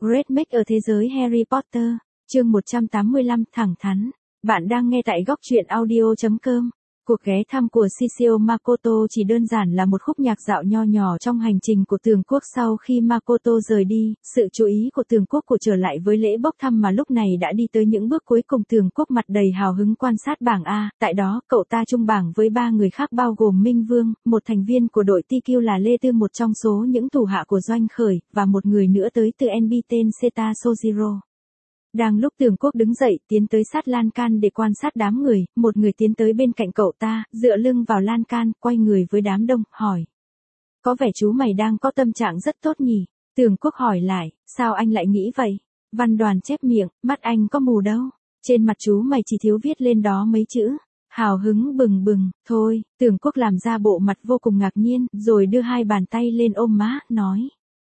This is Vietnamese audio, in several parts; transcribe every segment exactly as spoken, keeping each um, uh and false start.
Great Make ở thế giới Harry Potter, chương một trăm tám mươi lăm thẳng thắn. Bạn đang nghe tại góc truyện audio chấm com. Cuộc ghé thăm của Shishio Makoto chỉ đơn giản là một khúc nhạc dạo nho nhỏ trong hành trình của Tường Quốc sau khi Makoto rời đi, sự chú ý của Tường Quốc của trở lại với lễ bốc thăm mà lúc này đã đi tới những bước cuối cùng. Tường Quốc mặt đầy hào hứng quan sát bảng A, tại đó cậu ta chung bảng với ba người khác bao gồm Minh Vương, một thành viên của đội tê quy là Lê Tư, một trong số những thủ hạ của Doanh Khởi, và một người nữa tới từ en bê tên Seta Sojiro. Đang lúc Tường Quốc đứng dậy tiến tới sát lan can để quan sát đám người, một người tiến tới bên cạnh cậu ta, dựa lưng vào lan can, quay người với đám đông, hỏi. Có vẻ chú mày đang có tâm trạng rất tốt nhỉ? Tường Quốc hỏi lại, sao anh lại nghĩ vậy? Văn Đoàn chép miệng, mắt anh có mù đâu. Trên mặt chú mày chỉ thiếu viết lên đó mấy chữ. Hào hứng bừng bừng, thôi, Tường Quốc làm ra bộ mặt vô cùng ngạc nhiên, rồi đưa hai bàn tay lên ôm má, nói.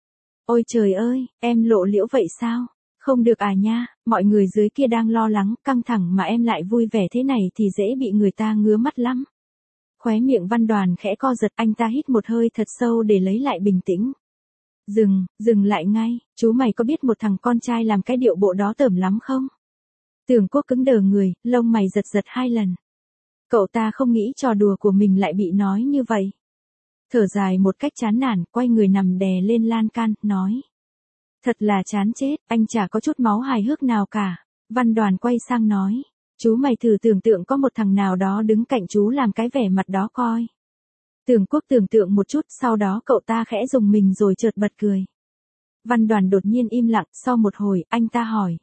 Ôi trời ơi, em lộ liễu vậy sao? Không được à nha, mọi người dưới kia đang lo lắng, căng thẳng mà em lại vui vẻ thế này thì dễ bị người ta ngứa mắt lắm. Khóe miệng Văn Đoàn khẽ co giật, anh ta hít một hơi thật sâu để lấy lại bình tĩnh. Dừng, dừng lại ngay, chú mày có biết một thằng con trai làm cái điệu bộ đó tởm lắm không? Tường Quốc cứng đờ người, lông mày giật giật hai lần. Cậu ta không nghĩ trò đùa của mình lại bị nói như vậy. Thở dài một cách chán nản, quay người nằm đè lên lan can, nói. Thật là chán chết, anh chả có chút máu hài hước nào cả. Văn Đoàn quay sang nói. Chú mày thử tưởng tượng có một thằng nào đó đứng cạnh chú làm cái vẻ mặt đó coi. Tường Quốc tưởng tượng một chút, sau đó cậu ta khẽ dùng mình rồi chợt bật cười. Văn Đoàn đột nhiên im lặng, sau một hồi, anh ta hỏi.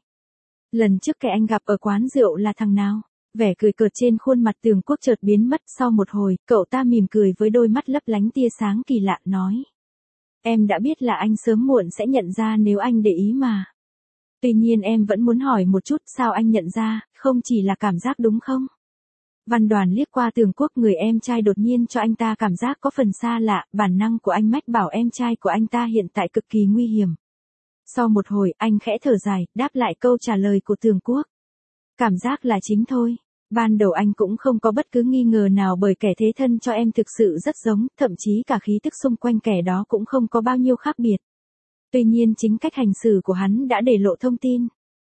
Lần trước kẻ anh gặp ở quán rượu là thằng nào? Vẻ cười cợt trên khuôn mặt Tường Quốc chợt biến mất, sau một hồi, cậu ta mỉm cười với đôi mắt lấp lánh tia sáng kỳ lạ, nói. Em đã biết là anh sớm muộn sẽ nhận ra nếu anh để ý mà. Tuy nhiên em vẫn muốn hỏi một chút, sao anh nhận ra, không chỉ là cảm giác đúng không? Văn Đoàn liếc qua Tường Quốc, người em trai đột nhiên cho anh ta cảm giác có phần xa lạ, bản năng của anh mách bảo em trai của anh ta hiện tại cực kỳ nguy hiểm. Sau một hồi, anh khẽ thở dài, đáp lại câu trả lời của Tường Quốc. Cảm giác là chính thôi. Ban đầu anh cũng không có bất cứ nghi ngờ nào bởi kẻ thế thân cho em thực sự rất giống, thậm chí cả khí tức xung quanh kẻ đó cũng không có bao nhiêu khác biệt. Tuy nhiên chính cách hành xử của hắn đã để lộ thông tin.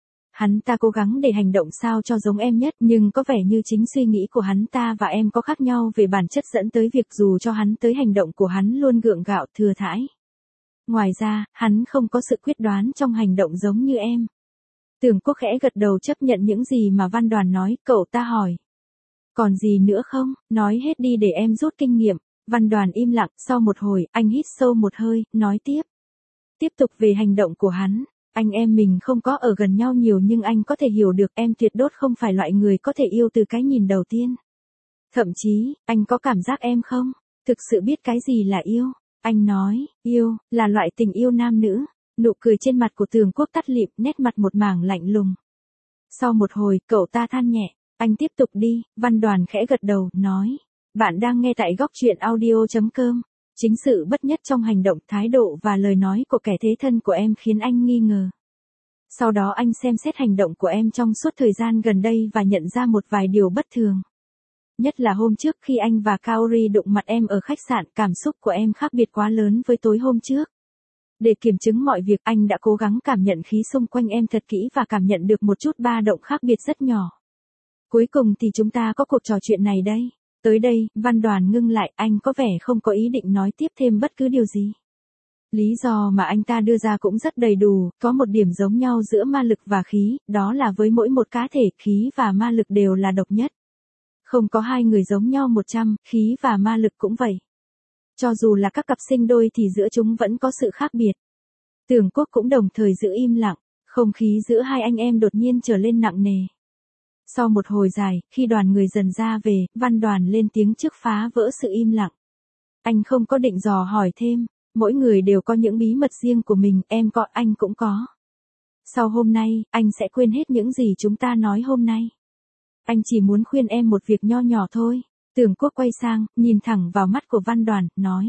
Hắn ta cố gắng để hành động sao cho giống em nhất, nhưng có vẻ như chính suy nghĩ của hắn ta và em có khác nhau về bản chất dẫn tới việc dù cho hắn tới hành động của hắn luôn gượng gạo thừa thãi. Ngoài ra, hắn không có sự quyết đoán trong hành động giống như em. Tường Quốc khẽ gật đầu chấp nhận những gì mà Văn Đoàn nói, cậu ta hỏi. Còn gì nữa không, nói hết đi để em rút kinh nghiệm. Văn Đoàn im lặng, sau một hồi, anh hít sâu một hơi, nói tiếp. Tiếp tục về hành động của hắn, anh em mình không có ở gần nhau nhiều nhưng anh có thể hiểu được em tuyệt đốt không phải loại người có thể yêu từ cái nhìn đầu tiên. Thậm chí, anh có cảm giác em không, thực sự biết cái gì là yêu. Anh nói, yêu, là loại tình yêu nam nữ. Nụ cười trên mặt của Tường Quốc tắt lịm, nét mặt một mảng lạnh lùng. Sau một hồi, cậu ta than nhẹ, anh tiếp tục đi. Văn Đoàn khẽ gật đầu, nói. Bạn đang nghe tại góc truyện audio chấm com. Chính sự bất nhất trong hành động, thái độ và lời nói của kẻ thế thân của em khiến anh nghi ngờ. Sau đó anh xem xét hành động của em trong suốt thời gian gần đây và nhận ra một vài điều bất thường. Nhất là hôm trước khi anh và Kaori đụng mặt em ở khách sạn, cảm xúc của em khác biệt quá lớn với tối hôm trước. Để kiểm chứng mọi việc, anh đã cố gắng cảm nhận khí xung quanh em thật kỹ và cảm nhận được một chút ba động khác biệt rất nhỏ. Cuối cùng thì chúng ta có cuộc trò chuyện này đây. Tới đây, Văn Đoàn ngưng lại, anh có vẻ không có ý định nói tiếp thêm bất cứ điều gì. Lý do mà anh ta đưa ra cũng rất đầy đủ, có một điểm giống nhau giữa ma lực và khí, đó là với mỗi một cá thể, khí và ma lực đều là độc nhất. Không có hai người giống nhau một trăm, khí và ma lực cũng vậy. Cho dù là các cặp sinh đôi thì giữa chúng vẫn có sự khác biệt. Tường Quốc cũng đồng thời giữ im lặng, không khí giữa hai anh em đột nhiên trở lên nặng nề. Sau một hồi dài, khi đoàn người dần ra về, Văn Đoàn lên tiếng trước phá vỡ sự im lặng. Anh không có định dò hỏi thêm, mỗi người đều có những bí mật riêng của mình, em có, anh cũng có. Sau hôm nay, anh sẽ quên hết những gì chúng ta nói hôm nay. Anh chỉ muốn khuyên em một việc nho nhỏ thôi. Tường Quốc quay sang, nhìn thẳng vào mắt của Văn Đoàn, nói.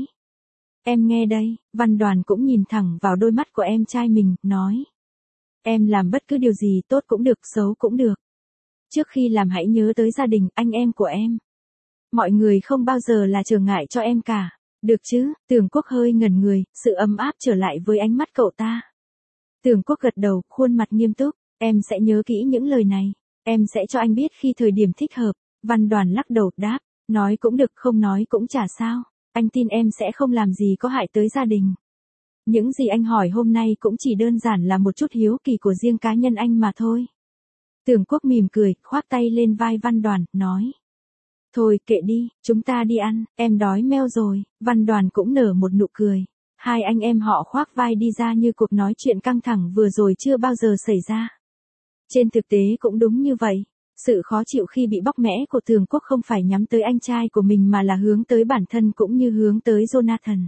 Em nghe đây. Văn Đoàn cũng nhìn thẳng vào đôi mắt của em trai mình, nói. Em làm bất cứ điều gì tốt cũng được, xấu cũng được. Trước khi làm hãy nhớ tới gia đình, anh em của em. Mọi người không bao giờ là trở ngại cho em cả. Được chứ? Tường Quốc hơi ngẩn người, sự ấm áp trở lại với ánh mắt cậu ta. Tưởng Quốc gật đầu, khuôn mặt nghiêm túc, em sẽ nhớ kỹ những lời này, em sẽ cho anh biết khi thời điểm thích hợp. Văn Đoàn lắc đầu đáp, nói cũng được không nói cũng chả sao, anh tin em sẽ không làm gì có hại tới gia đình. Những gì anh hỏi hôm nay cũng chỉ đơn giản là một chút hiếu kỳ của riêng cá nhân anh mà thôi. Tưởng Quốc mỉm cười, khoác tay lên vai Văn Đoàn, nói. Thôi kệ đi, chúng ta đi ăn, em đói meo rồi. Văn Đoàn cũng nở một nụ cười. Hai anh em họ khoác vai đi ra như cuộc nói chuyện căng thẳng vừa rồi chưa bao giờ xảy ra. Trên thực tế cũng đúng như vậy. Sự khó chịu khi bị bóc mẽ của Tưởng Quốc không phải nhắm tới anh trai của mình mà là hướng tới bản thân cũng như hướng tới Jonathan.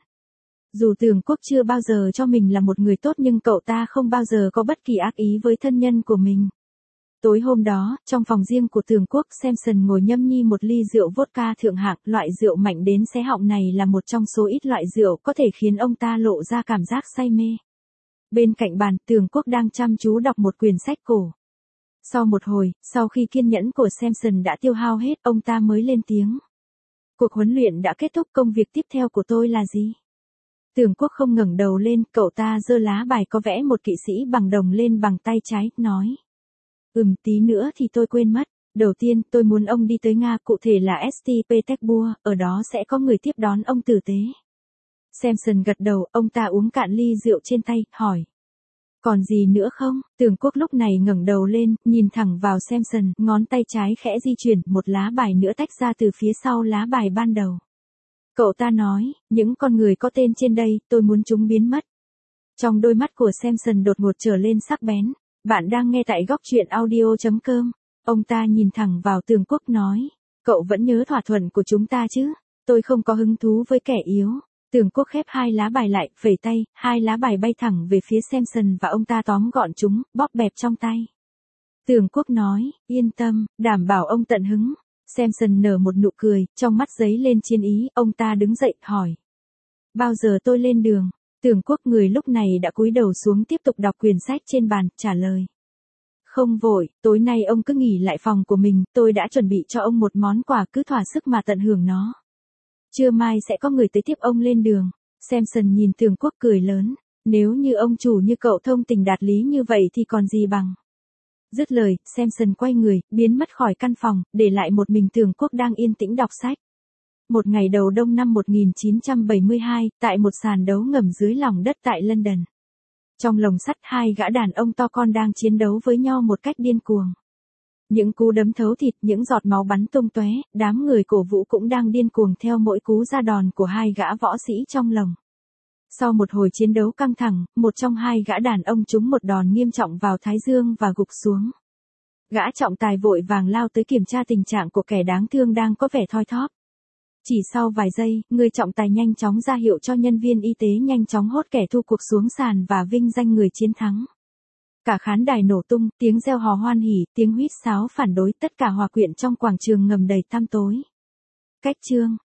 Dù Tưởng Quốc chưa bao giờ cho mình là một người tốt nhưng cậu ta không bao giờ có bất kỳ ác ý với thân nhân của mình. Tối hôm đó, trong phòng riêng của Tưởng Quốc, Samson ngồi nhâm nhi một ly rượu vodka thượng hạng, loại rượu mạnh đến xé họng này là một trong số ít loại rượu có thể khiến ông ta lộ ra cảm giác say mê. Bên cạnh bàn, Tưởng Quốc đang chăm chú đọc một quyển sách cổ. Sau một hồi, sau khi kiên nhẫn của Samson đã tiêu hao hết, ông ta mới lên tiếng. Cuộc huấn luyện đã kết thúc, công việc tiếp theo của tôi là gì? Tưởng Quốc không ngẩng đầu lên, cậu ta giơ lá bài có vẽ một kỵ sĩ bằng đồng lên bằng tay trái, nói. Ừm, tí nữa thì tôi quên mất. Đầu tiên, tôi muốn ông đi tới Nga, cụ thể là Saint Petersburg, ở đó sẽ có người tiếp đón ông tử tế. Samson gật đầu, ông ta uống cạn ly rượu trên tay, hỏi. Còn gì nữa không? Tưởng Quốc lúc này ngẩng đầu lên, nhìn thẳng vào Samson, ngón tay trái khẽ di chuyển, một lá bài nữa tách ra từ phía sau lá bài ban đầu. Cậu ta nói, những con người có tên trên đây, tôi muốn chúng biến mất. Trong đôi mắt của Samson đột ngột trở lên sắc bén. Bạn đang nghe tại góc truyện audio chấm com. Ông ta nhìn thẳng vào Tưởng Quốc nói. Cậu vẫn nhớ thỏa thuận của chúng ta chứ? Tôi không có hứng thú với kẻ yếu. Tưởng Quốc khép hai lá bài lại, phẩy tay, hai lá bài bay thẳng về phía Samson và ông ta tóm gọn chúng, bóp bẹp trong tay. Tưởng Quốc nói, yên tâm, đảm bảo ông tận hứng. Samson nở một nụ cười, trong mắt giấy lên chiến ý, ông ta đứng dậy, hỏi. Bao giờ tôi lên đường? Tưởng Quốc người lúc này đã cúi đầu xuống tiếp tục đọc quyển sách trên bàn, trả lời. Không vội, tối nay ông cứ nghỉ lại phòng của mình, tôi đã chuẩn bị cho ông một món quà, cứ thỏa sức mà tận hưởng nó. Trưa mai sẽ có người tới tiếp ông lên đường. Samson nhìn Tưởng Quốc cười lớn, nếu như ông chủ như cậu thông tình đạt lý như vậy thì còn gì bằng. Dứt lời, Samson quay người, biến mất khỏi căn phòng, để lại một mình Tưởng Quốc đang yên tĩnh đọc sách. Một ngày đầu đông năm một nghìn chín trăm bảy mươi hai, tại một sàn đấu ngầm dưới lòng đất tại London. Trong lồng sắt, hai gã đàn ông to con đang chiến đấu với nhau một cách điên cuồng. Những cú đấm thấu thịt, những giọt máu bắn tung tóe, đám người cổ vũ cũng đang điên cuồng theo mỗi cú ra đòn của hai gã võ sĩ trong lồng. Sau một hồi chiến đấu căng thẳng, một trong hai gã đàn ông trúng một đòn nghiêm trọng vào thái dương và gục xuống. Gã trọng tài vội vàng lao tới kiểm tra tình trạng của kẻ đáng thương đang có vẻ thoi thóp. Chỉ sau vài giây, người trọng tài nhanh chóng ra hiệu cho nhân viên y tế nhanh chóng hốt kẻ thua cuộc xuống sàn và vinh danh người chiến thắng. Cả khán đài nổ tung, tiếng reo hò hoan hỉ, tiếng huýt sáo phản đối, tất cả hòa quyện trong quảng trường ngầm đầy tăm tối. Cách chương